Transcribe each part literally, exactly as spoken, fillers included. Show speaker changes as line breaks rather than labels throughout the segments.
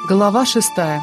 Глава шестая.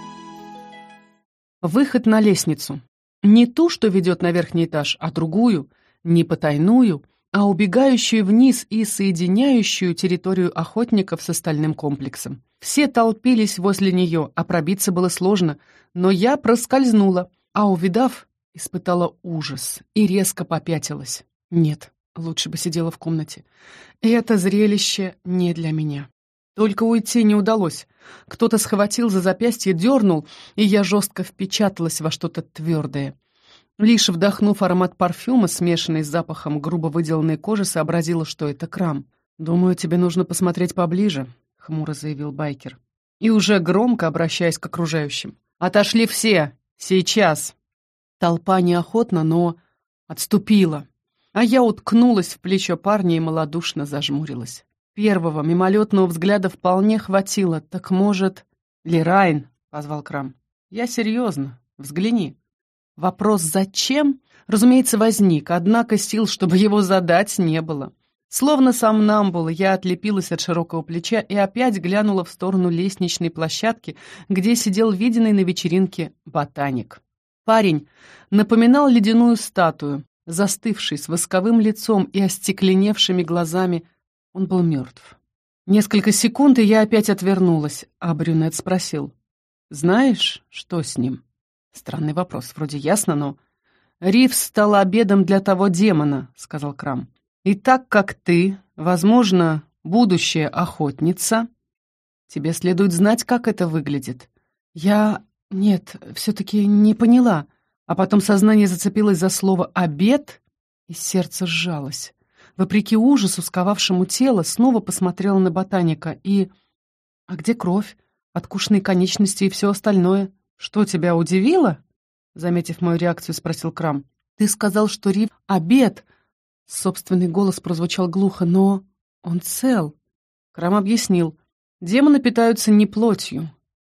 Выход на лестницу. Не ту, что ведет на верхний этаж, а другую, не потайную, а убегающую вниз и соединяющую территорию охотников с остальным комплексом. Все толпились возле нее, а пробиться было сложно, но я проскользнула, а увидав, испытала ужас и резко попятилась. Нет, лучше бы сидела в комнате. Это зрелище не для меня. Только уйти не удалось. Кто-то схватил за запястье, дернул, и я жестко впечаталась во что-то твердое. Лишь вдохнув аромат парфюма, смешанный с запахом грубо выделанной кожи, сообразила, что это крам. «Думаю, тебе нужно посмотреть поближе», — хмуро заявил байкер. И уже громко, обращаясь к окружающим. «Отошли все! Сейчас!» Толпа неохотно, но отступила. А я уткнулась в плечо парня и малодушно зажмурилась. Первого мимолетного взгляда вполне хватило. Так может... «Лерайн», — позвал Крам. «Я серьезно. Взгляни». Вопрос «зачем?» разумеется, возник, однако сил, чтобы его задать, не было. Словно сомнамбула, я отлепилась от широкого плеча и опять глянула в сторону лестничной площадки, где сидел виденный на вечеринке ботаник. Парень напоминал ледяную статую, застывший с восковым лицом и остекленевшими глазами. Он был мертв. Несколько секунд, и я опять отвернулась, а брюнет спросил. «Знаешь, что с ним?» Странный вопрос, вроде ясно, но... «Ривз стал обедом для того демона», — сказал Крам. «И так как ты, возможно, будущая охотница, тебе следует знать, как это выглядит». Я... нет, все-таки не поняла. А потом сознание зацепилось за слово «обед», и сердце сжалось. Вопреки ужасу, сковавшему тело, снова посмотрела на ботаника и... «А где кровь, откушенные конечности и все остальное?» «Что тебя удивило?» Заметив мою реакцию, спросил Крам. «Ты сказал, что Рив — обед!» Собственный голос прозвучал глухо, но он цел. Крам объяснил. «Демоны питаются не плотью».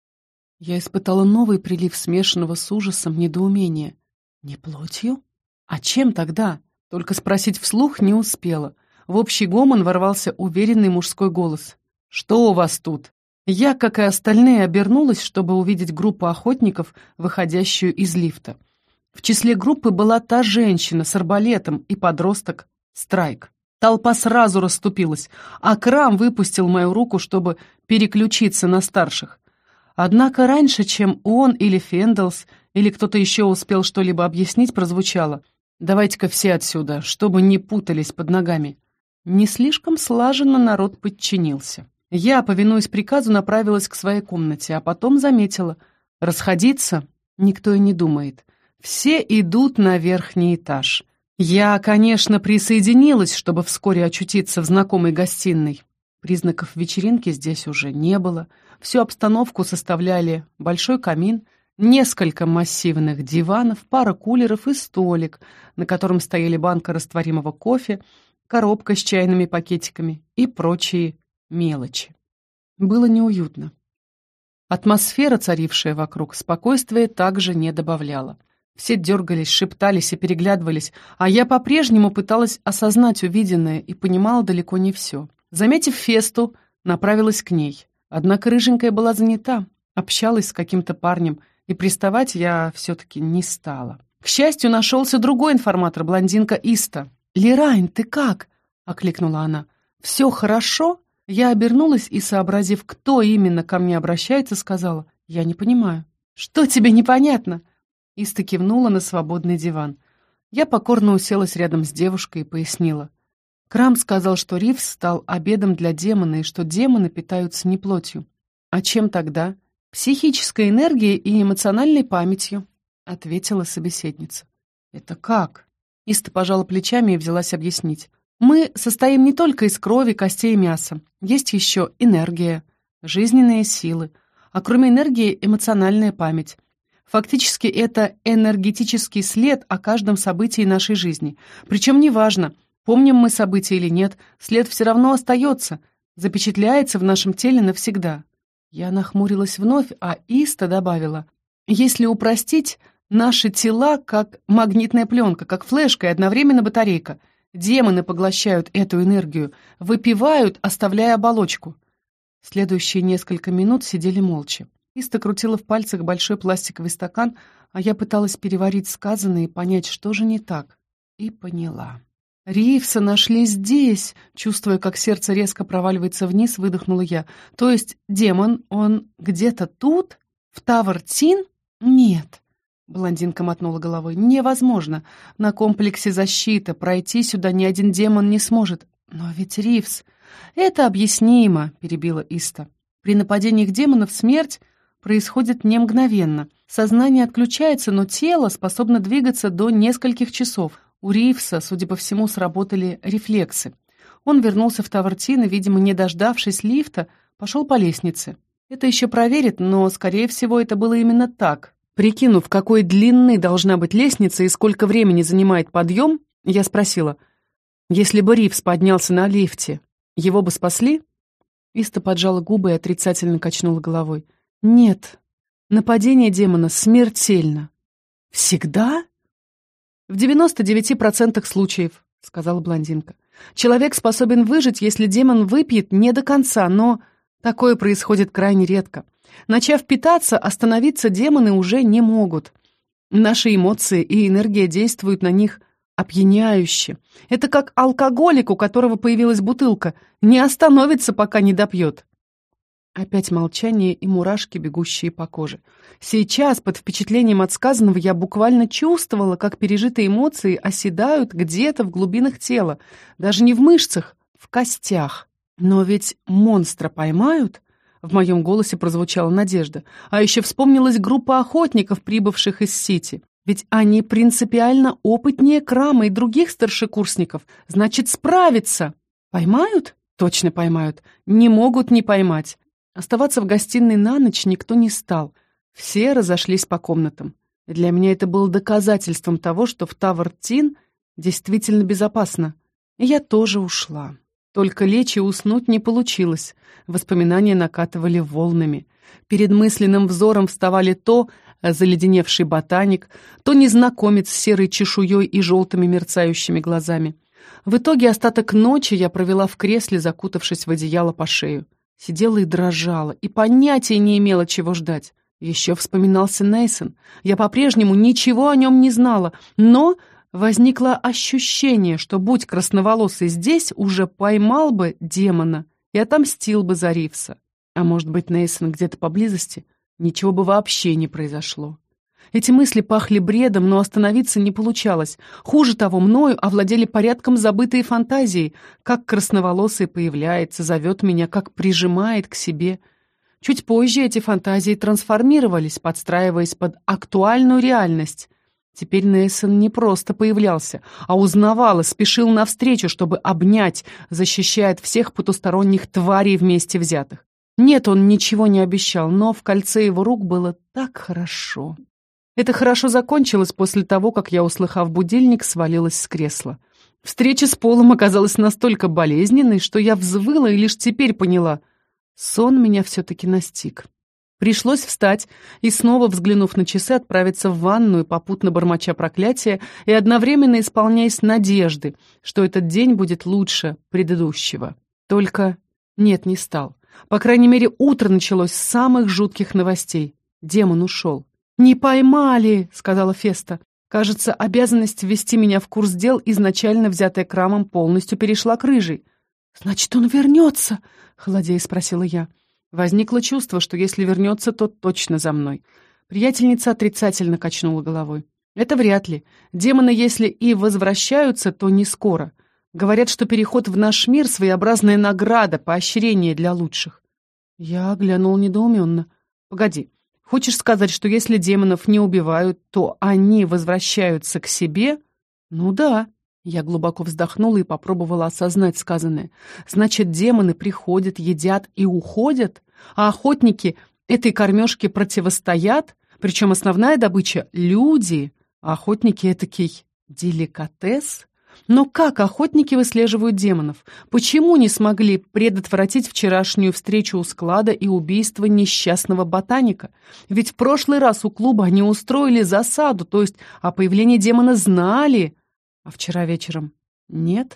Я испытала новый прилив смешанного с ужасом недоумения. «Не плотью? А чем тогда?» Только спросить вслух не успела. В общий гомон ворвался уверенный мужской голос. «Что у вас тут?» Я, как и остальные, обернулась, чтобы увидеть группу охотников, выходящую из лифта. В числе группы была та женщина с арбалетом и подросток Страйк. Толпа сразу расступилась, а Крам выпустил мою руку, чтобы переключиться на старших. Однако раньше, чем он или Фенделс, или кто-то еще успел что-либо объяснить, прозвучало: «Давайте-ка все отсюда, чтобы не путались под ногами». Не слишком слаженно народ подчинился. Я, повинуясь приказу, направилась к своей комнате, а потом заметила: расходиться никто и не думает. Все идут на верхний этаж. Я, конечно, присоединилась, чтобы вскоре очутиться в знакомой гостиной. Признаков вечеринки здесь уже не было. Всю обстановку составляли большой камин, несколько массивных диванов, пара кулеров и столик, на котором стояли банка растворимого кофе, коробка с чайными пакетиками и прочие мелочи. Было неуютно. Атмосфера, царившая вокруг, спокойствия также не добавляла. Все дергались, шептались и переглядывались, а я по-прежнему пыталась осознать увиденное и понимала далеко не все. Заметив Фесту, направилась к ней. Однако рыженькая была занята, общалась с каким-то парнем, и приставать я все-таки не стала. К счастью, нашелся другой информатор, блондинка Иста. «Лерайн, ты как?» — окликнула она. «Все хорошо?» Я обернулась и, сообразив, кто именно ко мне обращается, сказала: «Я не понимаю». «Что тебе непонятно?» Иста кивнула на свободный диван. Я покорно уселась рядом с девушкой и пояснила. Крам сказал, что Ривз стал обедом для демона и что демоны питаются не плотью. «А чем тогда?» «Психической энергией и эмоциональной памятью», — ответила собеседница. «Это как?» Иста пожала плечами и взялась объяснить. «Мы состоим не только из крови, костей и мяса. Есть еще энергия, жизненные силы, а кроме энергии эмоциональная память. Фактически это энергетический след о каждом событии нашей жизни. Причем неважно, помним мы события или нет, след все равно остается, запечатляется в нашем теле навсегда». Я нахмурилась вновь, а Иста добавила: «Если упростить, наши тела как магнитная пленка, как флешка и одновременно батарейка. Демоны поглощают эту энергию, выпивают, оставляя оболочку. Следующие несколько минут сидели молча. Иста крутила в пальцах большой пластиковый стакан, а я пыталась переварить сказанное и понять, что же не так. И поняла. «Ривса нашли здесь!» Чувствуя, как сердце резко проваливается вниз, выдохнула я. «То есть демон, он где-то тут? В Тавр-Тин?» «Нет». Блондинка мотнула головой. «Невозможно. На комплексе защита. Пройти сюда ни один демон не сможет. Но ведь Ривс...» «Это объяснимо», — перебила Иста. «При нападениях демонов смерть происходит не мгновенно. Сознание отключается, но тело способно двигаться до нескольких часов. У Ривса, судя по всему, сработали рефлексы. Он вернулся в Тавр-Тин и, видимо, не дождавшись лифта, пошел по лестнице. Это еще проверит, но, скорее всего, это было именно так. Прикинув, какой длины должна быть лестница и сколько времени занимает подъем, я спросила, если бы Ривс поднялся на лифте, его бы спасли?» Иста поджала губы и отрицательно качнула головой. «Нет, нападение демона смертельно». «Всегда?» «В девяноста девяти процентах случаев», — сказала блондинка. «Человек способен выжить, если демон выпьет не до конца, но такое происходит крайне редко. Начав питаться, остановиться демоны уже не могут. Наши эмоции и энергия действуют на них опьяняюще. Это как алкоголик, у которого появилась бутылка, не остановится, пока не допьет». Опять молчание и мурашки, бегущие по коже. Сейчас, под впечатлением от сказанного, я буквально чувствовала, как пережитые эмоции оседают где-то в глубинах тела, даже не в мышцах, в костях. «Но ведь монстра поймают?» В моем голосе прозвучала надежда. А еще вспомнилась группа охотников, прибывших из Сити. Ведь они принципиально опытнее Крама и других старшекурсников. Значит, справятся. Поймают? Точно поймают. Не могут не поймать. Оставаться в гостиной на ночь никто не стал. Все разошлись по комнатам. И для меня это было доказательством того, что в Тавр-Тин действительно безопасно. И я тоже ушла. Только лечь и уснуть не получилось. Воспоминания накатывали волнами. Перед мысленным взором вставали то заледеневший ботаник, то незнакомец с серой чешуей и желтыми мерцающими глазами. В итоге остаток ночи я провела в кресле, закутавшись в одеяло по шею. Сидела и дрожала, и понятия не имела, чего ждать. Еще вспоминался Нейсон. Я по-прежнему ничего о нем не знала, но возникло ощущение, что, будь красноволосый здесь, уже поймал бы демона и отомстил бы за Ривса. А может быть, Нейсон где-то поблизости? Ничего бы вообще не произошло. Эти мысли пахли бредом, но остановиться не получалось. Хуже того, мною овладели порядком забытые фантазии, как красноволосый появляется, зовет меня, как прижимает к себе. Чуть позже эти фантазии трансформировались, подстраиваясь под актуальную реальность. Теперь Нейсон не просто появлялся, а узнавал и спешил навстречу, чтобы обнять, защищая от всех потусторонних тварей вместе взятых. Нет, он ничего не обещал, но в кольце его рук было так хорошо. Это хорошо закончилось после того, как я, услыхав будильник, свалилась с кресла. Встреча с Полом оказалась настолько болезненной, что я взвыла и лишь теперь поняла. Сон меня все-таки настиг. Пришлось встать и, снова взглянув на часы, отправиться в ванную, попутно бормоча проклятия и одновременно исполняясь надежды, что этот день будет лучше предыдущего. Только нет, не стал. По крайней мере, утро началось с самых жутких новостей. Демон ушел. «Не поймали!» — сказала Феста. Кажется, обязанность ввести меня в курс дел, изначально взятая Крамом, полностью перешла к Рыжей. «Значит, он вернется?» — холодея спросила я. Возникло чувство, что если вернется, то точно за мной. Приятельница отрицательно качнула головой. «Это вряд ли. Демоны, если и возвращаются, то не скоро. Говорят, что переход в наш мир — своеобразная награда, поощрение для лучших». Я оглянул недоуменно. «Погоди. Хочешь сказать, что если демонов не убивают, то они возвращаются к себе?» «Ну да». Я глубоко вздохнула и попробовала осознать сказанное. «Значит, демоны приходят, едят и уходят, а охотники этой кормежке противостоят, причем основная добыча — люди, а охотники — этакий деликатес?» Но как охотники выслеживают демонов? Почему не смогли предотвратить вчерашнюю встречу у склада и убийство несчастного ботаника? Ведь в прошлый раз у клуба они устроили засаду, то есть о появлении демона знали, а вчера вечером нет?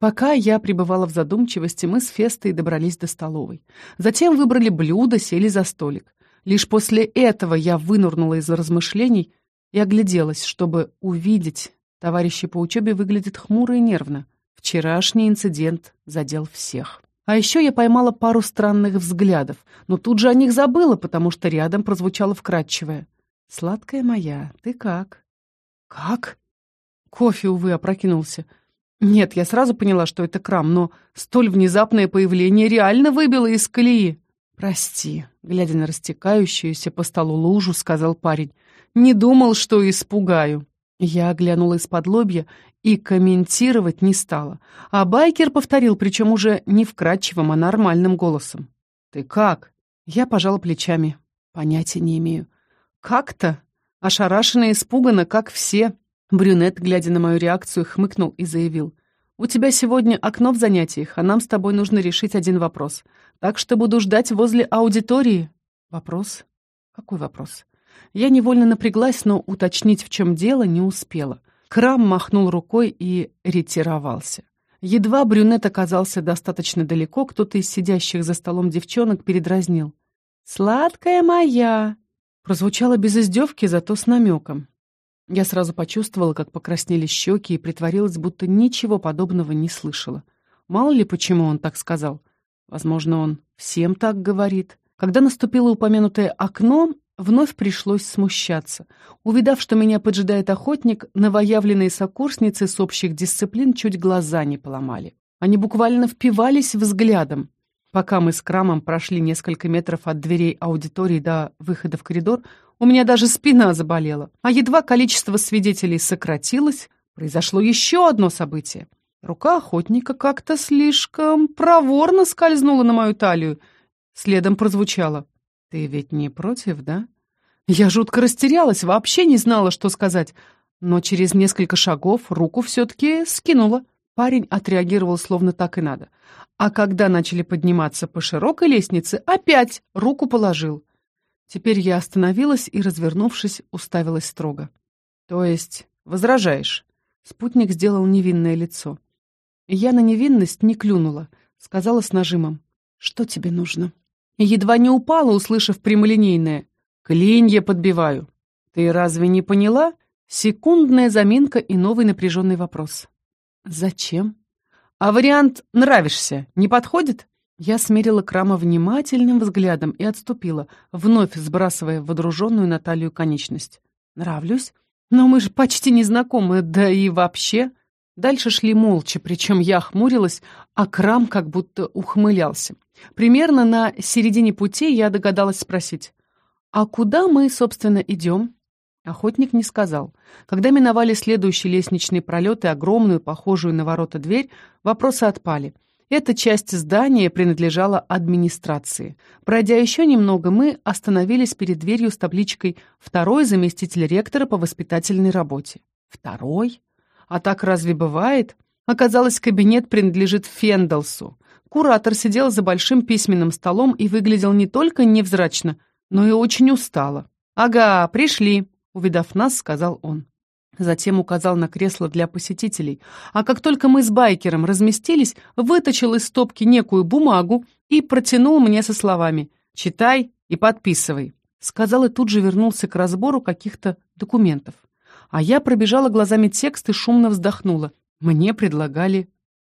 Пока я пребывала в задумчивости, мы с Фестой добрались до столовой. Затем выбрали блюдо, сели за столик. Лишь после этого я вынырнула из размышлений и огляделась, чтобы увидеть. Товарищи по учебе выглядят хмуро и нервно. Вчерашний инцидент задел всех. А еще я поймала пару странных взглядов, но тут же о них забыла, потому что рядом прозвучало вкрадчивое: «Сладкая моя, ты как?» «Как?» Кофе, увы, опрокинулся. Нет, я сразу поняла, что это Крам, но столь внезапное появление реально выбило из колеи. «Прости», — глядя на растекающуюся по столу лужу, сказал парень. «Не думал, что испугаю». Я оглянула из-под лобья и комментировать не стала. А байкер повторил, причем уже не вкрадчивым, а нормальным голосом. «Ты как?» Я пожала плечами. Понятия не имею. «Как-то?» Ошарашенно и испуганно, как все. Брюнет, глядя на мою реакцию, хмыкнул и заявил: «У тебя сегодня окно в занятиях, а нам с тобой нужно решить один вопрос. Так что буду ждать возле аудитории». «Вопрос? Какой вопрос?» Я невольно напряглась, но уточнить, в чем дело, не успела. Крам махнул рукой и ретировался. Едва брюнет оказался достаточно далеко, кто-то из сидящих за столом девчонок передразнил: «Сладкая моя!» Прозвучало без издевки, зато с намеком. Я сразу почувствовала, как покраснели щеки, и притворилась, будто ничего подобного не слышала. Мало ли, почему он так сказал. Возможно, он всем так говорит. Когда наступило упомянутое окно, вновь пришлось смущаться. Увидав, что меня поджидает охотник, новоявленные сокурсницы с общих дисциплин чуть глаза не поломали. Они буквально впивались взглядом. Пока мы с Крамом прошли несколько метров от дверей аудитории до выхода в коридор, у меня даже спина заболела. А едва количество свидетелей сократилось, произошло еще одно событие. Рука охотника как-то слишком проворно скользнула на мою талию. Следом прозвучало: «Ты ведь не против, да?» Я жутко растерялась, вообще не знала, что сказать. Но через несколько шагов руку все-таки скинула. Парень отреагировал словно так и надо. А когда начали подниматься по широкой лестнице, опять руку положил. Теперь я остановилась и, развернувшись, уставилась строго. «То есть возражаешь?» Спутник сделал невинное лицо. Я на невинность не клюнула, сказала с нажимом: «Что тебе нужно?» И едва не упала, услышав прямолинейное: «Клинья подбиваю». «Ты разве не поняла?» Секундная заминка и новый напряженный вопрос. «Зачем?» «А вариант «нравишься» не подходит?» Я смерила Крама внимательным взглядом и отступила, вновь сбрасывая водруженную на талию конечность. «Нравлюсь? Но мы же почти не знакомы, да и вообще...» Дальше шли молча, причем я хмурилась, а Крам как будто ухмылялся. Примерно на середине пути я догадалась спросить: «А куда мы, собственно, идем?» Охотник не сказал. Когда миновали следующий лестничный пролет и огромную, похожую на ворота дверь, вопросы отпали. Эта часть здания принадлежала администрации. Пройдя еще немного, мы остановились перед дверью с табличкой «Второй заместитель ректора по воспитательной работе». «Второй? А так разве бывает?» Оказалось, кабинет принадлежит Фендалсу. Куратор сидел за большим письменным столом и выглядел не только невзрачно, но и очень устало. «Ага, пришли», — увидав нас, сказал он. Затем указал на кресло для посетителей, а как только мы с байкером разместились, вытащил из стопки некую бумагу и протянул мне со словами: «Читай и подписывай», — сказал и тут же вернулся к разбору каких-то документов. А я пробежала глазами текст и шумно вздохнула. Мне предлагали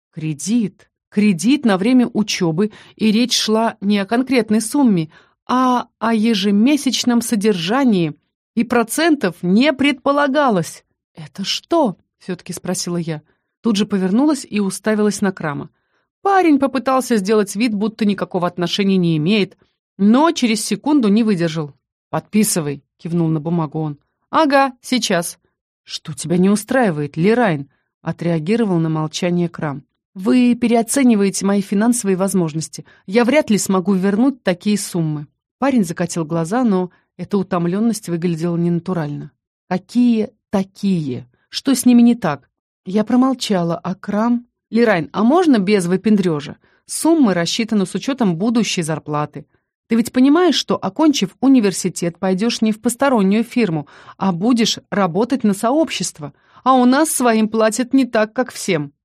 кредит. Кредит на время учебы, и речь шла не о конкретной сумме, а о ежемесячном содержании, и процентов не предполагалось. «Это что?» — все-таки спросила я. Тут же повернулась и уставилась на Крама. Парень попытался сделать вид, будто никакого отношения не имеет, но через секунду не выдержал. «Подписывай», — кивнул на бумагу он. «Ага, сейчас». «Что тебя не устраивает, Лерайн?» — отреагировал на молчание Крам. «Вы переоцениваете мои финансовые возможности. Я вряд ли смогу вернуть такие суммы». Парень закатил глаза, но эта утомленность выглядела ненатурально. «Какие такие? Что с ними не так?» Я промолчала, а Крам... «Лерайн, а можно без выпендрежа? Суммы рассчитаны с учетом будущей зарплаты. Ты ведь понимаешь, что, окончив университет, пойдешь не в постороннюю фирму, а будешь работать на сообщество, а у нас своим платят не так, как всем».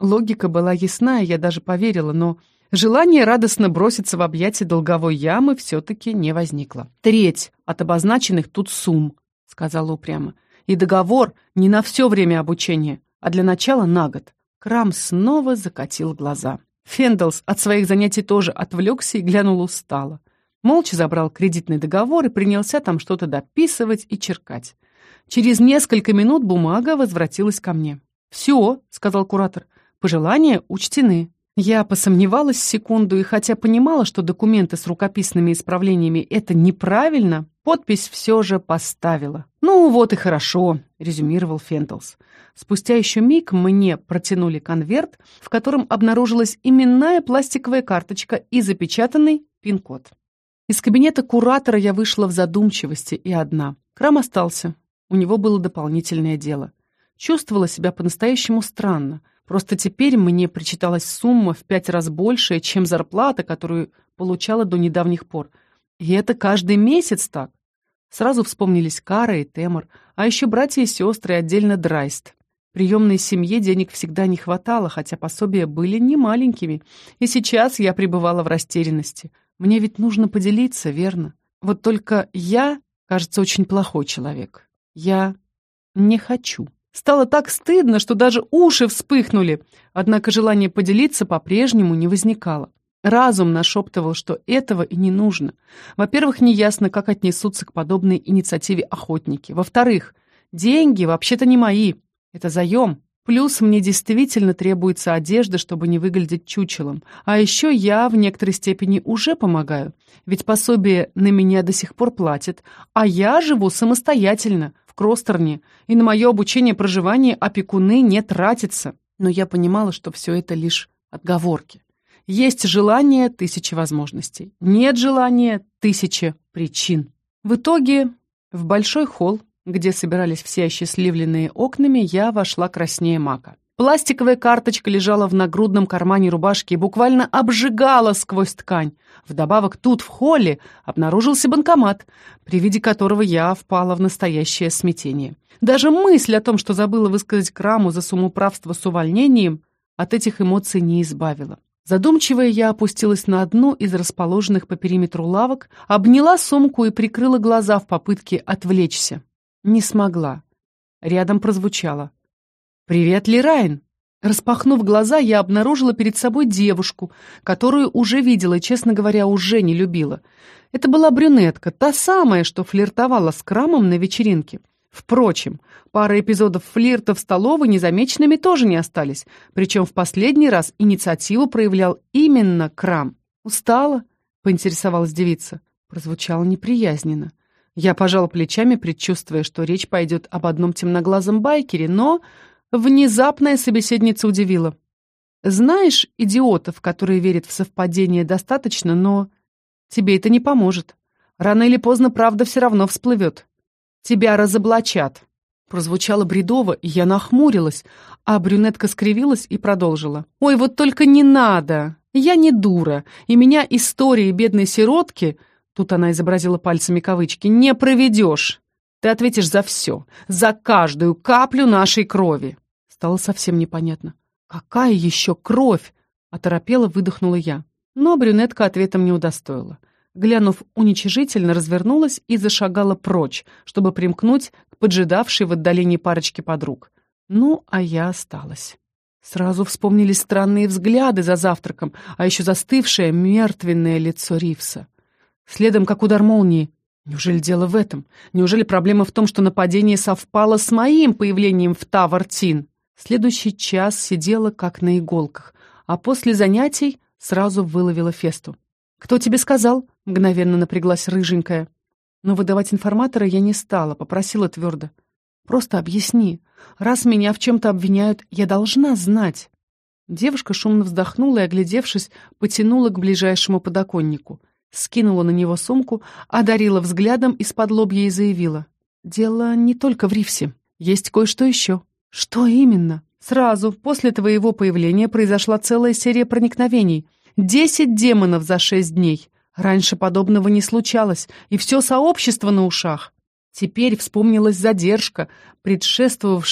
Логика была ясна, и я даже поверила, но желание радостно броситься в объятия долговой ямы все-таки не возникло. «Треть от обозначенных тут сумм», — сказала упрямо. «И договор не на все время обучения, а для начала на год». Крам снова закатил глаза. Фенделс от своих занятий тоже отвлекся и глянул устало. Молча забрал кредитный договор и принялся там что-то дописывать и черкать. Через несколько минут бумага возвратилась ко мне. «Все», — сказал куратор, — «пожелания учтены». Я посомневалась секунду, и хотя понимала, что документы с рукописными исправлениями — это неправильно, подпись все же поставила. «Ну вот и хорошо», — резюмировал Фенделс. Спустя еще миг мне протянули конверт, в котором обнаружилась именная пластиковая карточка и запечатанный пин-код. Из кабинета куратора я вышла в задумчивости и одна. Крам остался. У него было дополнительное дело. Чувствовала себя по-настоящему странно. Просто теперь мне причиталась сумма в пять раз большая, чем зарплата, которую получала до недавних пор. И это каждый месяц так. Сразу вспомнились Кара и Темор, а еще братья и сестры, и отдельно Драйст. Приемной семье денег всегда не хватало, хотя пособия были немаленькими. И сейчас я пребывала в растерянности. Мне ведь нужно поделиться, верно? Вот только я, кажется, очень плохой человек. Я не хочу. Стало так стыдно, что даже уши вспыхнули. Однако желание поделиться по-прежнему не возникало. Разум нашептывал, что этого и не нужно. Во-первых, неясно, как отнесутся к подобной инициативе охотники. Во-вторых, деньги вообще-то не мои. Это заем. Плюс мне действительно требуется одежда, чтобы не выглядеть чучелом. А еще я в некоторой степени уже помогаю. Ведь пособие на меня до сих пор платят. А я живу самостоятельно, в Кростерне. И на мое обучение-проживание опекуны не тратятся. Но я понимала, что все это лишь отговорки. Есть желание — тысячи возможностей. Нет желания — тысяча причин. В итоге в большой холл, где собирались все осчастливленные окнами, я вошла краснее мака. Пластиковая карточка лежала в нагрудном кармане рубашки и буквально обжигала сквозь ткань. Вдобавок тут, в холле, обнаружился банкомат, при виде которого я впала в настоящее смятение. Даже мысль о том, что забыла высказать Краму за самоуправство с увольнением, от этих эмоций не избавила. Задумчивая, я опустилась на одну из расположенных по периметру лавок, обняла сумку и прикрыла глаза в попытке отвлечься. Не смогла. Рядом прозвучало: «Привет, Лирайн!» Распахнув глаза, я обнаружила перед собой девушку, которую уже видела и, честно говоря, уже не любила. Это была брюнетка, та самая, что флиртовала с Крамом на вечеринке. Впрочем, пара эпизодов флирта в столовой незамеченными тоже не остались, причем в последний раз инициативу проявлял именно Крам. «Устала?» — поинтересовалась девица. Прозвучало неприязненно. Я пожала плечами, предчувствуя, что речь пойдет об одном темноглазом байкере, но внезапная собеседница удивила. «Знаешь идиотов, которые верят в совпадение, достаточно, но тебе это не поможет. Рано или поздно правда все равно всплывет. Тебя разоблачат». Прозвучало бредово, и я нахмурилась, а брюнетка скривилась и продолжила. «Ой, вот только не надо! Я не дура, и меня истории бедной сиротки...» Тут она изобразила пальцами кавычки. «Не проведешь. Ты ответишь за все. За каждую каплю нашей крови». Стало совсем непонятно. «Какая еще кровь?» Оторопела, выдохнула я. Но брюнетка ответом не удостоила. Глянув уничижительно, развернулась и зашагала прочь, чтобы примкнуть к поджидавшей в отдалении парочке подруг. Ну, а я осталась. Сразу вспомнились странные взгляды за завтраком, а еще застывшее мертвенное лицо Ривса. Следом, как удар молнии. Неужели дело в этом? Неужели проблема в том, что нападение совпало с моим появлением в Тавартин? Следующий час сидела как на иголках, а после занятий сразу выловила Фесту. «Кто тебе сказал?» — мгновенно напряглась рыженькая. Но выдавать информатора я не стала, попросила твердо. «Просто объясни. Раз меня в чем-то обвиняют, я должна знать». Девушка шумно вздохнула и, оглядевшись, потянула к ближайшему подоконнику. Скинула на него сумку, одарила взглядом из-под лобья и заявила. «Дело не только в Ривсе. Есть кое-что еще». «Что именно?» «Сразу, после твоего появления произошла целая серия проникновений. Десять демонов за шесть дней. Раньше подобного не случалось, и все сообщество на ушах. Теперь вспомнилась задержка, предшествовавшая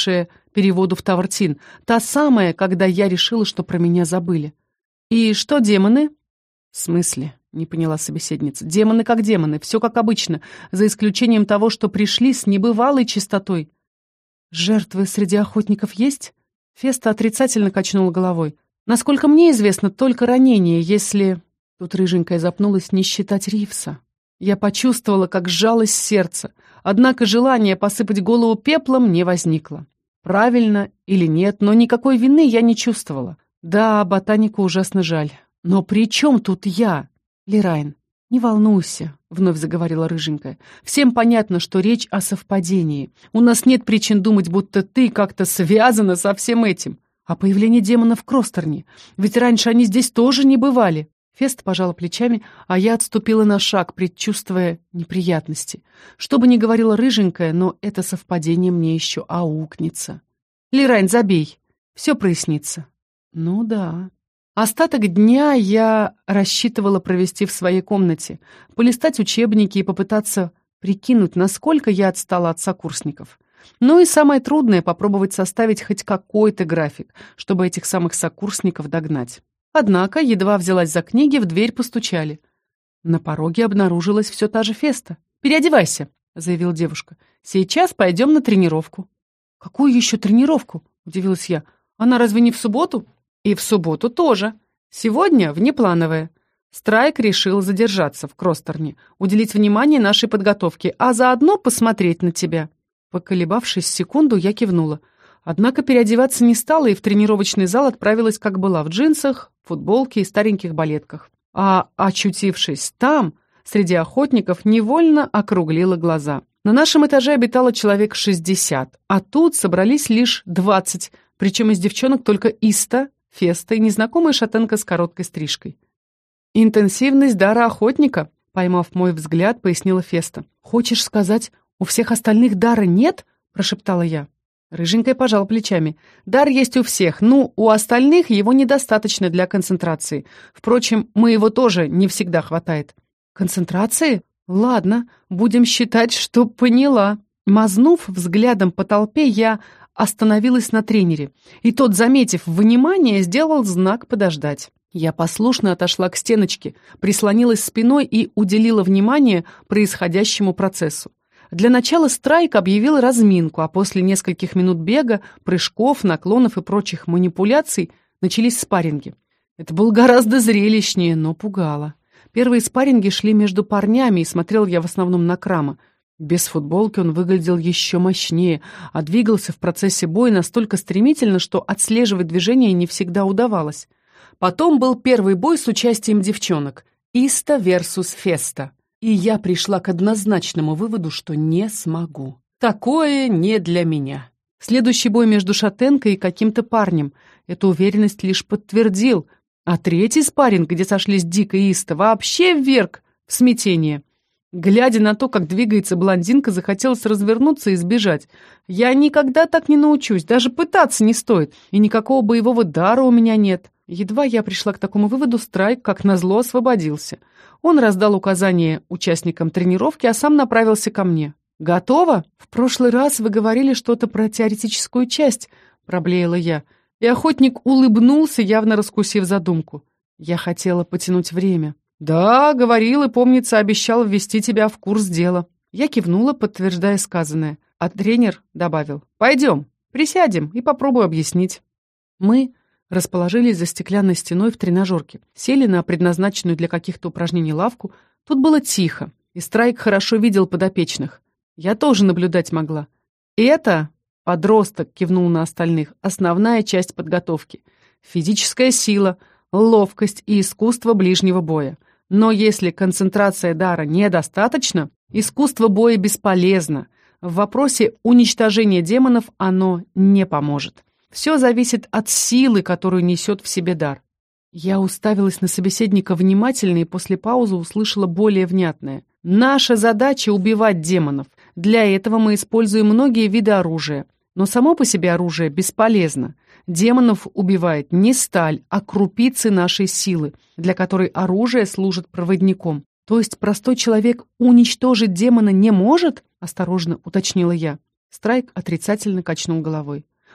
переводу в Тавартин. Та самая, когда я решила, что про меня забыли. «И что демоны?» «В смысле?» — не поняла собеседница. «Демоны как демоны, все как обычно, за исключением того, что пришли с небывалой чистотой». «Жертвы среди охотников есть?» Феста отрицательно качнула головой. «Насколько мне известно, только ранения, если...» Тут рыженькая запнулась, не считать Ривса. Я почувствовала, как сжалось сердце, однако желание посыпать голову пеплом не возникло. Правильно или нет, но никакой вины я не чувствовала. Да, ботанику ужасно жаль. Но при чем тут я? Лерайн, не волнуйся, вновь заговорила рыженькая. Всем понятно, что речь о совпадении. У нас нет причин думать, будто ты как-то связана со всем этим. А появление демонов в Кростерне? Ведь раньше они здесь тоже не бывали. Фест пожала плечами, а я отступила на шаг, предчувствуя неприятности. Что бы ни говорила рыженькая, но это совпадение мне еще аукнется. Лерайн, забей, все прояснится. Ну да. Остаток дня я рассчитывала провести в своей комнате, полистать учебники и попытаться прикинуть, насколько я отстала от сокурсников. Ну и самое трудное — попробовать составить хоть какой-то график, чтобы этих самых сокурсников догнать. Однако, едва взялась за книги, в дверь постучали. На пороге обнаружилась все та же Феста. «Переодевайся», — заявила девушка. «Сейчас пойдем на тренировку». «Какую еще тренировку?» — удивилась я. «Она разве не в субботу?» «И в субботу тоже. Сегодня внеплановая. Страйк решил задержаться в Кростерне, уделить внимание нашей подготовке, а заодно посмотреть на тебя». Поколебавшись секунду, я кивнула. Однако переодеваться не стала и в тренировочный зал отправилась, как была, в джинсах, футболке и стареньких балетках. А, очутившись там, среди охотников, невольно округлила глаза. На нашем этаже обитало человек шестьдесят, а тут собрались лишь двадцать, причем из девчонок только Иста, Феста и незнакомая шатенка с короткой стрижкой. «Интенсивность дара охотника», — поймав мой взгляд, пояснила Феста. «Хочешь сказать, у всех остальных дара нет?» — прошептала я. Рыженькая пожала плечами. «Дар есть у всех, ну, у остальных его недостаточно для концентрации. Впрочем, мы его тоже не всегда хватает». «Концентрации? Ладно, будем считать, что поняла». Мазнув взглядом по толпе, я остановилась на тренере, и тот, заметив внимание, сделал знак подождать. Я послушно отошла к стеночке, прислонилась спиной и уделила внимание происходящему процессу. Для начала Страйк объявил разминку, а после нескольких минут бега, прыжков, наклонов и прочих манипуляций начались спарринги. Это было гораздо зрелищнее, но пугало. Первые спарринги шли между парнями, и смотрел я в основном на Крама. Без футболки он выглядел еще мощнее, а двигался в процессе боя настолько стремительно, что отслеживать движения не всегда удавалось. Потом был первый бой с участием девчонок — Иста versus Феста. И я пришла к однозначному выводу, что не смогу. Такое не для меня. Следующий бой между шатенкой и каким-то парнем эту уверенность лишь подтвердил, а третий спарринг, где сошлись Дик и Иста, вообще вверг в смятение. Глядя на то, как двигается блондинка, захотелось развернуться и сбежать. Я никогда так не научусь, даже пытаться не стоит, и никакого боевого дара у меня нет. Едва я пришла к такому выводу, Страйк, как назло, освободился. Он раздал указания участникам тренировки, а сам направился ко мне. «Готово? В прошлый раз вы говорили что-то про теоретическую часть», — проблеяла я. И охотник улыбнулся, явно раскусив задумку. Я хотела потянуть время. «Да, говорил и, помнится, обещал ввести тебя в курс дела». Я кивнула, подтверждая сказанное. А тренер добавил: «Пойдем, присядем и попробую объяснить». Мы расположились за стеклянной стеной в тренажерке, сели на предназначенную для каких-то упражнений лавку. Тут было тихо, и Страйк хорошо видел подопечных. Я тоже наблюдать могла. «Это, — подросток кивнул на остальных, — основная часть подготовки. Физическая сила, ловкость и искусство ближнего боя. Но если концентрация дара недостаточно, искусство боя бесполезно. В вопросе уничтожения демонов оно не поможет. Все зависит от силы, которую несет в себе дар». Я уставилась на собеседника внимательно и после паузы услышала более внятное. «Наша задача — убивать демонов. Для этого мы используем многие виды оружия. Но само по себе оружие бесполезно. Демонов убивает не сталь, а крупицы нашей силы, для которой оружие служит проводником. То есть простой человек уничтожить демона не может?» — осторожно уточнила я. Страйк отрицательно качнул головой.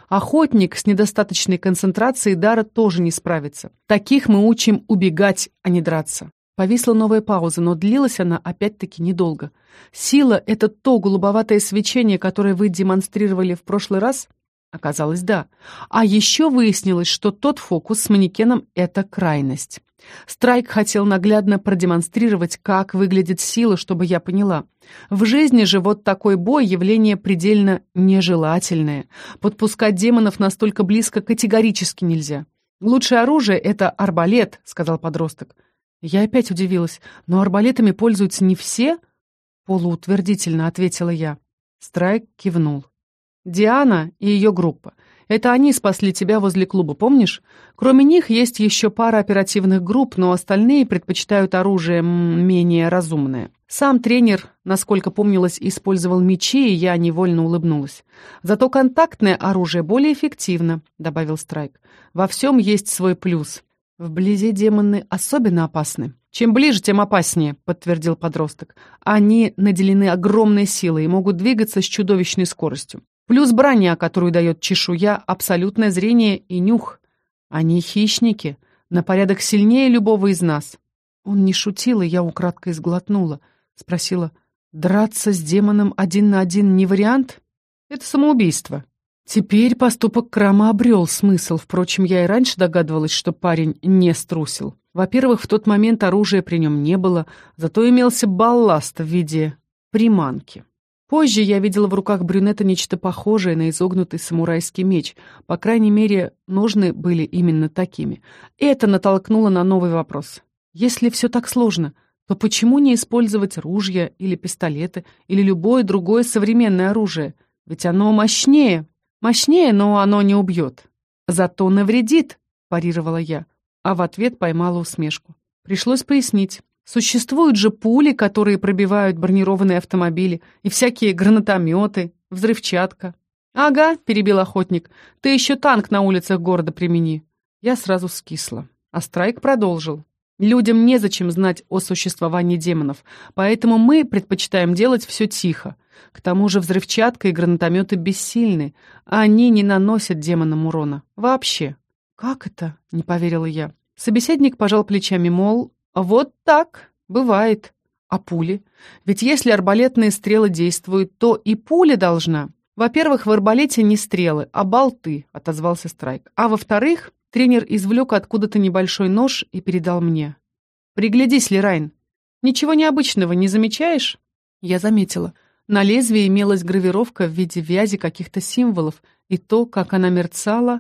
Охотник с недостаточной концентрацией дара тоже не справится. Таких мы учим убегать, а не драться. Повисла новая пауза, но длилась она опять-таки недолго. Сила — это то голубоватое свечение, которое вы демонстрировали в прошлый раз? Оказалось, да. А еще выяснилось, что тот фокус с манекеном — это крайность. Страйк хотел наглядно продемонстрировать, как выглядит сила, чтобы я поняла. В жизни же вот такой бой — явление предельно нежелательное. Подпускать демонов настолько близко категорически нельзя. «Лучшее оружие — это арбалет», — сказал подросток. Я опять удивилась. «Но арбалетами пользуются не все?» Полуутвердительно ответила я. Страйк кивнул. «Диана и ее группа. Это они спасли тебя возле клуба, помнишь? Кроме них есть еще пара оперативных групп, но остальные предпочитают оружие менее разумное. Сам тренер, насколько помнилось, использовал мечи, и я невольно улыбнулась. Зато контактное оружие более эффективно», — добавил Страйк. «Во всем есть свой плюс. Вблизи демоны особенно опасны». «Чем ближе, тем опаснее», — подтвердил подросток. «Они наделены огромной силой и могут двигаться с чудовищной скоростью. Плюс броня, которую дает чешуя, абсолютное зрение и нюх. Они хищники, на порядок сильнее любого из нас». Он не шутил, и я украдкой сглотнула. Спросила: «Драться с демоном один на один не вариант? Это самоубийство». Теперь поступок Крама обрел смысл. Впрочем, я и раньше догадывалась, что парень не струсил. Во-первых, в тот момент оружия при нем не было, зато имелся балласт в виде приманки. Позже я видела в руках брюнета нечто похожее на изогнутый самурайский меч. По крайней мере, ножны были именно такими. Это натолкнуло на новый вопрос. Если все так сложно, то почему не использовать ружья или пистолеты, или любое другое современное оружие? Ведь оно мощнее. Мощнее, но оно не убьет. Зато навредит, парировала я, а в ответ поймала усмешку. Пришлось пояснить. Существуют же пули, которые пробивают бронированные автомобили, и всякие гранатометы, взрывчатка. «Ага», — перебил охотник, — «ты еще танк на улицах города примени». Я сразу скисла. А Страйк продолжил. «Людям незачем знать о существовании демонов, поэтому мы предпочитаем делать все тихо. К тому же взрывчатка и гранатометы бессильны, а они не наносят демонам урона. Вообще». «Как это?» — не поверила я. Собеседник пожал плечами, мол, «Вот так, бывает. А пули? Ведь если арбалетные стрелы действуют, то и пуля должна». «Во-первых, в арбалете не стрелы, а болты», — отозвался Страйк. «А во-вторых, тренер извлек откуда-то небольшой нож и передал мне. Приглядись, Лерайн. Ничего необычного не замечаешь?» Я заметила. На лезвии имелась гравировка в виде вязи каких-то символов, и то, как она мерцала...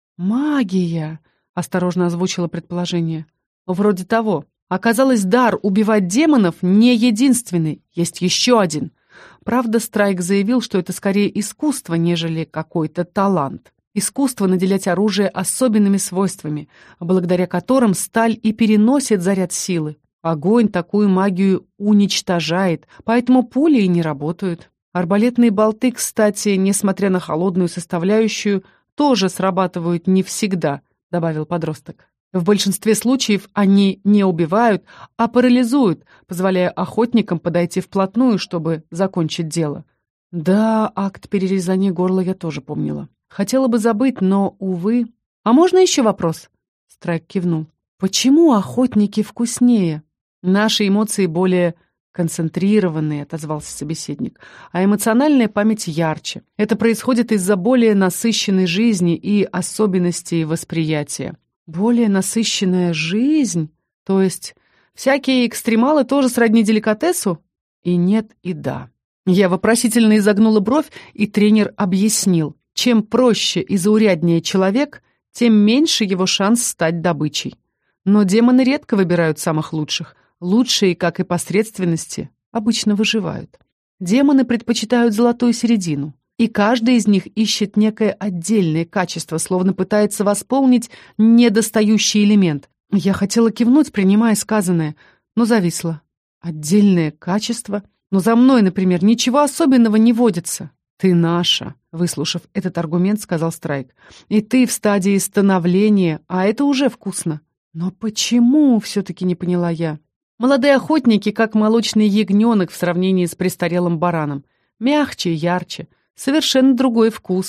«Магия!» — осторожно озвучила предположение. «Вроде того. Оказалось, дар убивать демонов не единственный, есть еще один. Правда, Страйк заявил, что это скорее искусство, нежели какой-то талант. Искусство наделять оружие особенными свойствами, благодаря которым сталь и переносит заряд силы. Огонь такую магию уничтожает, поэтому пули и не работают. Арбалетные болты, кстати, несмотря на холодную составляющую, тоже срабатывают не всегда», — добавил подросток. «В большинстве случаев они не убивают, а парализуют, позволяя охотникам подойти вплотную, чтобы закончить дело». Да, акт перерезания горла я тоже помнила. Хотела бы забыть, но, увы... «А можно еще вопрос?» Страйк кивнул. «Почему охотники вкуснее?» «Наши эмоции более концентрированные», — отозвался собеседник, «а эмоциональная память ярче. Это происходит из-за более насыщенной жизни и особенностей восприятия». «Более насыщенная жизнь? То есть всякие экстремалы тоже сродни деликатесу?» И нет, и да. Я вопросительно изогнула бровь, и тренер объяснил. Чем проще и зауряднее человек, тем меньше его шанс стать добычей. Но демоны редко выбирают самых лучших. Лучшие, как и посредственности, обычно выживают. Демоны предпочитают золотую середину. И каждый из них ищет некое отдельное качество, словно пытается восполнить недостающий элемент. Я хотела кивнуть, принимая сказанное, но зависла. Отдельное качество? Но за мной, например, ничего особенного не водится. «Ты наша», — выслушав этот аргумент, сказал Страйк. «И ты в стадии становления, а это уже вкусно». «Но почему?» — все-таки не поняла я. «Молодые охотники, как молочный ягненок в сравнении с престарелым бараном. Мягче и ярче. Совершенно другой вкус».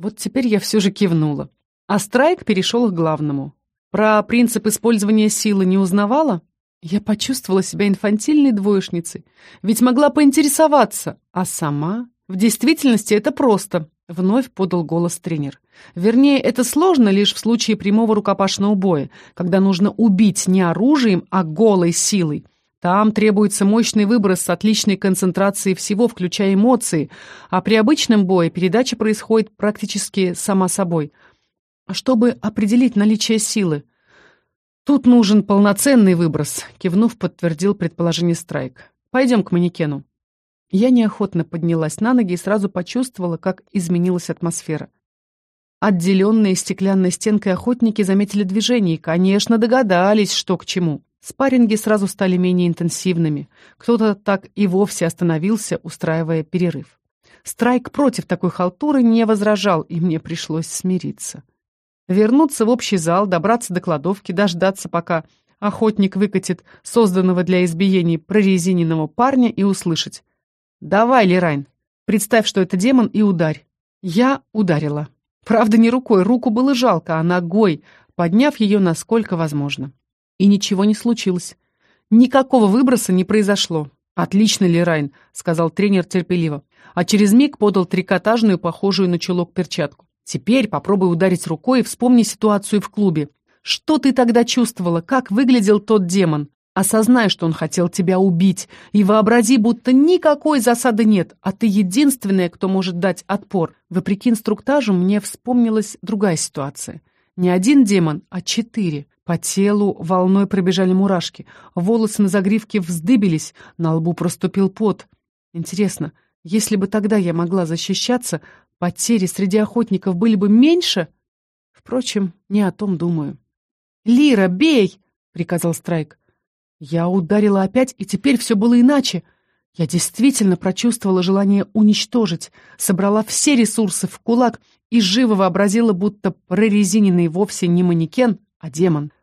Вот теперь я все же кивнула. А Страйк перешел к главному. Про принцип использования силы не узнавала? Я почувствовала себя инфантильной двоечницей. Ведь могла поинтересоваться. А сама? В действительности это просто. Вновь подал голос тренер. Вернее, это сложно лишь в случае прямого рукопашного боя, когда нужно убить не оружием, а голой силой. Там требуется мощный выброс с отличной концентрацией всего, включая эмоции, а при обычном бое передача происходит практически сама собой. А чтобы определить наличие силы? Тут нужен полноценный выброс, кивнув, подтвердил предположение Страйк. Пойдем к манекену. Я неохотно поднялась на ноги и сразу почувствовала, как изменилась атмосфера. Отделенные стеклянной стенкой охотники заметили движение и, конечно, догадались, что к чему. Спарринги сразу стали менее интенсивными. Кто-то так и вовсе остановился, устраивая перерыв. Страйк против такой халтуры не возражал, и мне пришлось смириться. Вернуться в общий зал, добраться до кладовки, дождаться, пока охотник выкатит созданного для избиений прорезиненного парня и услышать: «Давай, Лерайн, представь, что это демон, и ударь». Я ударила. Правда, не рукой, руку было жалко, а ногой, подняв ее насколько возможно. И ничего не случилось. Никакого выброса не произошло. «Отлично, Лерайн», — сказал тренер терпеливо, а через миг подал трикотажную, похожую на чулок перчатку. «Теперь попробуй ударить рукой и вспомни ситуацию в клубе. Что ты тогда чувствовала? Как выглядел тот демон? Осознай, что он хотел тебя убить, и вообрази, будто никакой засады нет, а ты единственная, кто может дать отпор». Вопреки инструктажу мне вспомнилась другая ситуация. Не один демон, а четыре. По телу волной пробежали мурашки, волосы на загривке вздыбились, на лбу проступил пот. Интересно, если бы тогда я могла защищаться, потери среди охотников были бы меньше? Впрочем, не о том думаю. «Лира, бей!» — приказал Страйк. Я ударила опять, и теперь все было иначе. Я действительно прочувствовала желание уничтожить, собрала все ресурсы в кулак и живо вообразила, будто прорезиненный вовсе не манекен, а демон.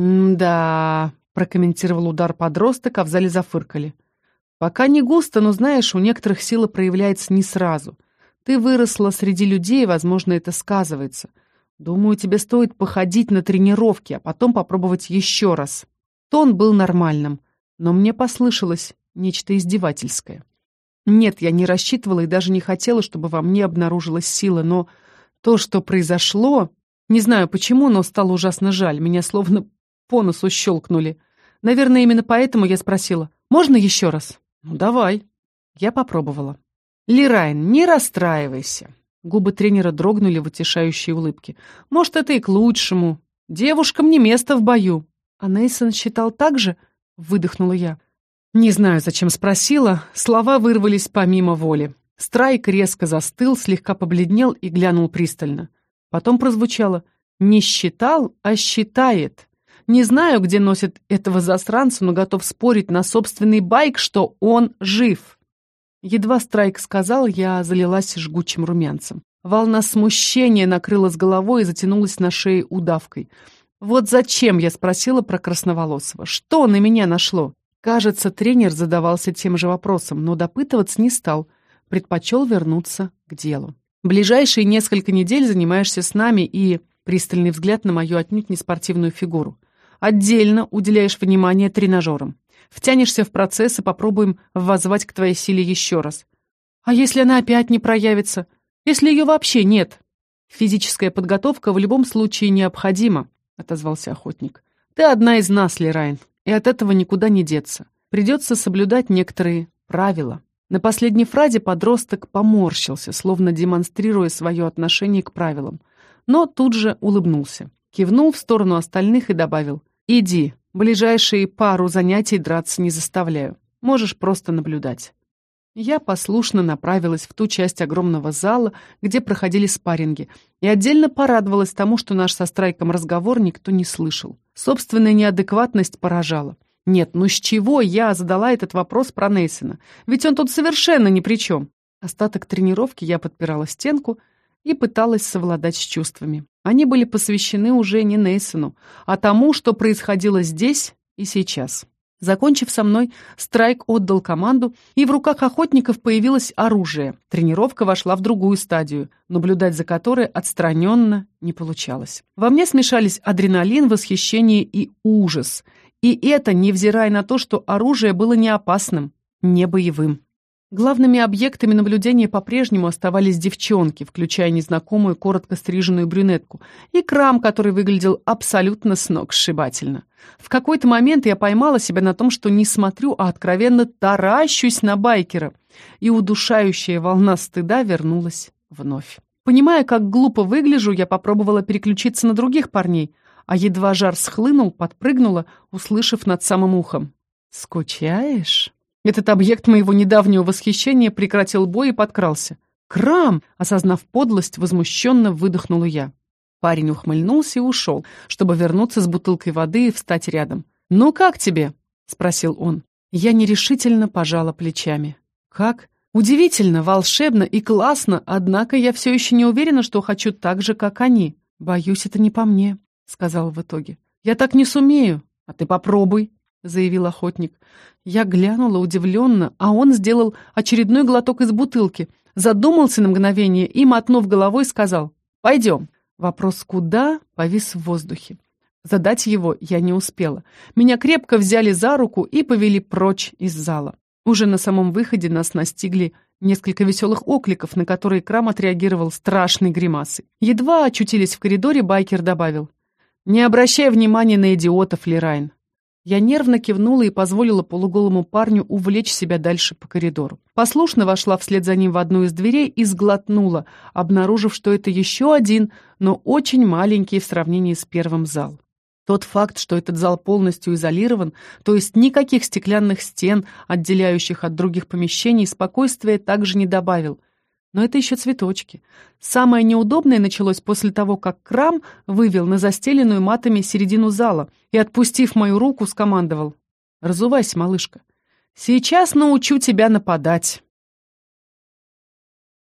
«М-да», — прокомментировал удар подросток, а в зале зафыркали. «Пока не густо, но, знаешь, у некоторых сила проявляется не сразу. Ты выросла среди людей, возможно, это сказывается. Думаю, тебе стоит походить на тренировки, а потом попробовать еще раз». Тон был нормальным, но мне послышалось нечто издевательское. Нет, я не рассчитывала и даже не хотела, чтобы во мне обнаружилась сила, но то, что произошло... Не знаю почему, но стало ужасно жаль. Меня словно по носу щелкнули. Наверное, именно поэтому я спросила: «Можно еще раз?» «Ну, давай». Я попробовала. «Лерайн, не расстраивайся». Губы тренера дрогнули в утешающей улыбке. «Может, это и к лучшему. Девушкам не место в бою». «А Нейсон считал так же?» — выдохнула я. Не знаю, зачем спросила. Слова вырвались помимо воли. Страйк резко застыл, слегка побледнел и глянул пристально. Потом прозвучало: «Не считал, а считает. Не знаю, где носит этого засранца, но готов спорить на собственный байк, что он жив». Едва Страйк сказал, я залилась жгучим румянцем. Волна смущения накрыла с головой и затянулась на шее удавкой. Вот зачем я спросила про Красноволосого? Что на меня нашло? Кажется, тренер задавался тем же вопросом, но допытываться не стал. Предпочел вернуться к делу. Ближайшие несколько недель занимаешься с нами и... Пристальный взгляд на мою отнюдь не спортивную фигуру. Отдельно уделяешь внимание тренажерам. Втянешься в процесс и попробуем воззвать к твоей силе еще раз. А если она опять не проявится? Если ее вообще нет? Физическая подготовка в любом случае необходима, отозвался охотник. Ты одна из нас, Лерайн, и от этого никуда не деться. Придется соблюдать некоторые правила. На последней фразе подросток поморщился, словно демонстрируя свое отношение к правилам, но тут же улыбнулся, кивнул в сторону остальных и добавил: «Иди, ближайшие пару занятий драться не заставляю, можешь просто наблюдать». Я послушно направилась в ту часть огромного зала, где проходили спарринги, и отдельно порадовалась тому, что наш со Страйком разговор никто не слышал. Собственная неадекватность поражала. Нет, ну с чего я задала этот вопрос про Нейсона? Ведь он тут совершенно ни при чем. Остаток тренировки я подпирала стенку и пыталась совладать с чувствами. Они были посвящены уже не Нейсону, а тому, что происходило здесь и сейчас. Закончив со мной, Страйк отдал команду, и в руках охотников появилось оружие. Тренировка вошла в другую стадию, наблюдать за которой отстраненно не получалось. Во мне смешались адреналин, восхищение и ужас. И это невзирая на то, что оружие было не опасным, не боевым. Главными объектами наблюдения по-прежнему оставались девчонки, включая незнакомую коротко стриженную брюнетку, и Крам, который выглядел абсолютно сногсшибательно. В какой-то момент я поймала себя на том, что не смотрю, а откровенно таращусь на байкера, и удушающая волна стыда вернулась вновь. Понимая, как глупо выгляжу, я попробовала переключиться на других парней, а едва жар схлынул, подпрыгнула, услышав над самым ухом: «Скучаешь?» Этот объект моего недавнего восхищения прекратил бой и подкрался. «Крам!» — осознав подлость, возмущенно выдохнула я. Парень ухмыльнулся и ушел, чтобы вернуться с бутылкой воды и встать рядом. «Ну как тебе?» — спросил он. Я нерешительно пожала плечами. «Как? Удивительно, волшебно и классно, однако я все еще не уверена, что хочу так же, как они. Боюсь, это не по мне», — сказал в итоге. «Я так не сумею. А ты попробуй», — заявил охотник. Я глянула удивленно, а он сделал очередной глоток из бутылки, задумался на мгновение и, мотнув головой, сказал: «Пойдем». Вопрос «куда?» повис в воздухе. Задать его я не успела. Меня крепко взяли за руку и повели прочь из зала. Уже на самом выходе нас настигли несколько веселых окликов, на которые Крам отреагировал страшной гримасой. Едва очутились в коридоре, байкер добавил: «Не обращай внимания на идиотов, Лерайн». Я нервно кивнула и позволила полуголому парню увлечь себя дальше по коридору. Послушно вошла вслед за ним в одну из дверей и сглотнула, обнаружив, что это еще один, но очень маленький в сравнении с первым зал. Тот факт, что этот зал полностью изолирован, то есть никаких стеклянных стен, отделяющих от других помещений, спокойствия также не добавил. Но это еще цветочки. Самое неудобное началось после того, как Крам вывел на застеленную матами середину зала и, отпустив мою руку, скомандовал: «Разувайся, малышка. Сейчас научу тебя нападать».